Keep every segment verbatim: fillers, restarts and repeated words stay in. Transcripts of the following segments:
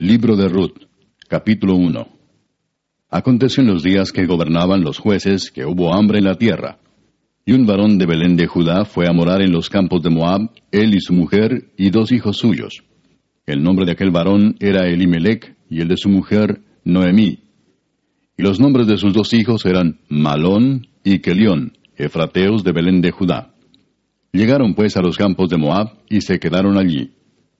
Libro de Ruth, capítulo uno. Aconteció en los días que gobernaban los jueces que hubo hambre en la tierra. Y un varón de Belén de Judá fue a morar en los campos de Moab, él y su mujer y dos hijos suyos. El nombre de aquel varón era Elimelech, y el de su mujer Noemí. Y los nombres de sus dos hijos eran Malón y Kelión, efrateos de Belén de Judá. Llegaron pues a los campos de Moab, y se quedaron allí.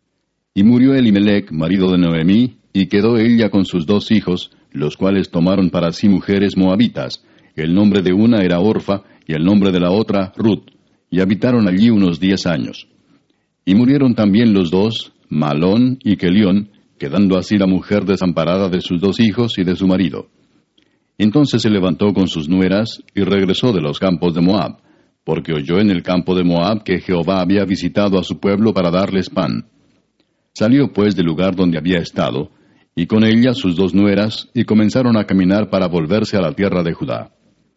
Y murió Elimelech, marido de Noemí, y quedó ella con sus dos hijos, los cuales tomaron para sí mujeres moabitas. El nombre de una era Orfa, y el nombre de la otra Ruth, y habitaron allí unos diez años. Y murieron también los dos, Malón y Kelión, quedando así la mujer desamparada de sus dos hijos y de su marido. Entonces se levantó con sus nueras, y regresó de los campos de Moab, porque oyó en el campo de Moab que Jehová había visitado a su pueblo para darles pan. Salió pues del lugar donde había estado, y con ella sus dos nueras, y comenzaron a caminar para volverse a la tierra de Judá.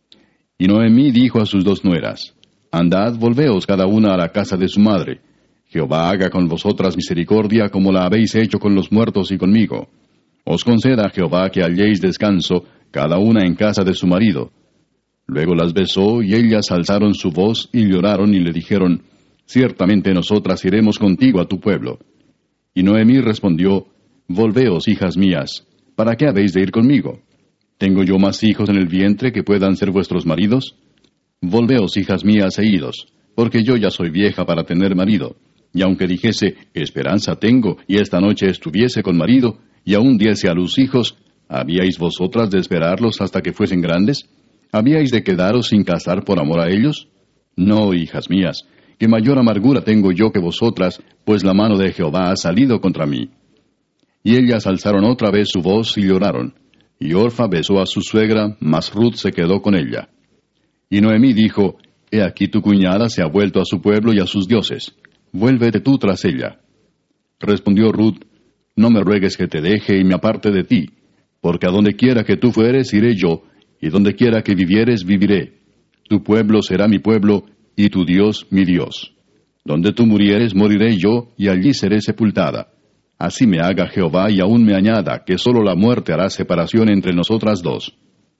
Y Noemí dijo a sus dos nueras, Andad, volveos cada una a la casa de su madre. Jehová haga con vosotras misericordia como la habéis hecho con los muertos y conmigo. Os conceda Jehová que halléis descanso, cada una en casa de su marido. Luego las besó, y ellas alzaron su voz, y lloraron, y le dijeron, Ciertamente nosotras iremos contigo a tu pueblo. Y Noemí respondió, Volveos, hijas mías, ¿para qué habéis de ir conmigo? ¿Tengo yo más hijos en el vientre que puedan ser vuestros maridos? Volveos, hijas mías, e idos, porque yo ya soy vieja para tener marido. Y aunque dijese, esperanza tengo, y esta noche estuviese con marido, y aún diese a luz hijos, ¿habíais vosotras de esperarlos hasta que fuesen grandes? ¿Habíais de quedaros sin casar por amor a ellos? No, hijas mías, que mayor amargura tengo yo que vosotras, pues la mano de Jehová ha salido contra mí. Y ellas alzaron otra vez su voz y lloraron. Y Orfa besó a su suegra, mas Ruth se quedó con ella. Y Noemí dijo, He aquí tu cuñada se ha vuelto a su pueblo y a sus dioses. Vuélvete tú tras ella. Respondió Ruth, No me ruegues que te deje y me aparte de ti, porque a donde quiera que tú fueres iré yo, y donde quiera que vivieres viviré. Tu pueblo será mi pueblo, y tu Dios mi Dios. Donde tú murieres moriré yo, y allí seré sepultada. Así me haga Jehová y aún me añada, que sólo la muerte hará separación entre nosotras dos.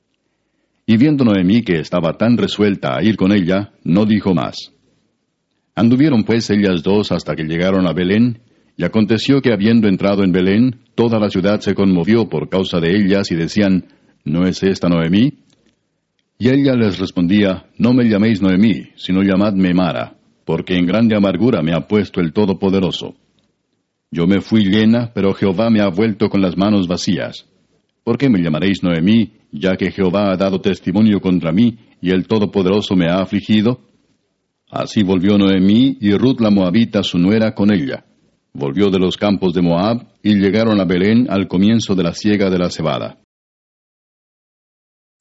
Y viendo Noemí que estaba tan resuelta a ir con ella, no dijo más. Anduvieron pues ellas dos hasta que llegaron a Belén, y aconteció que habiendo entrado en Belén, toda la ciudad se conmovió por causa de ellas, y decían, ¿No es esta Noemí? Y ella les respondía, No me llaméis Noemí, sino llamadme Mara, porque en grande amargura me ha puesto el Todopoderoso. Yo me fui llena, pero Jehová me ha vuelto con las manos vacías. ¿Por qué me llamaréis Noemí, ya que Jehová ha dado testimonio contra mí, y el Todopoderoso me ha afligido? Así volvió Noemí, y Ruth la Moabita su nuera con ella. Volvió de los campos de Moab, y llegaron a Belén al comienzo de la siega de la cebada.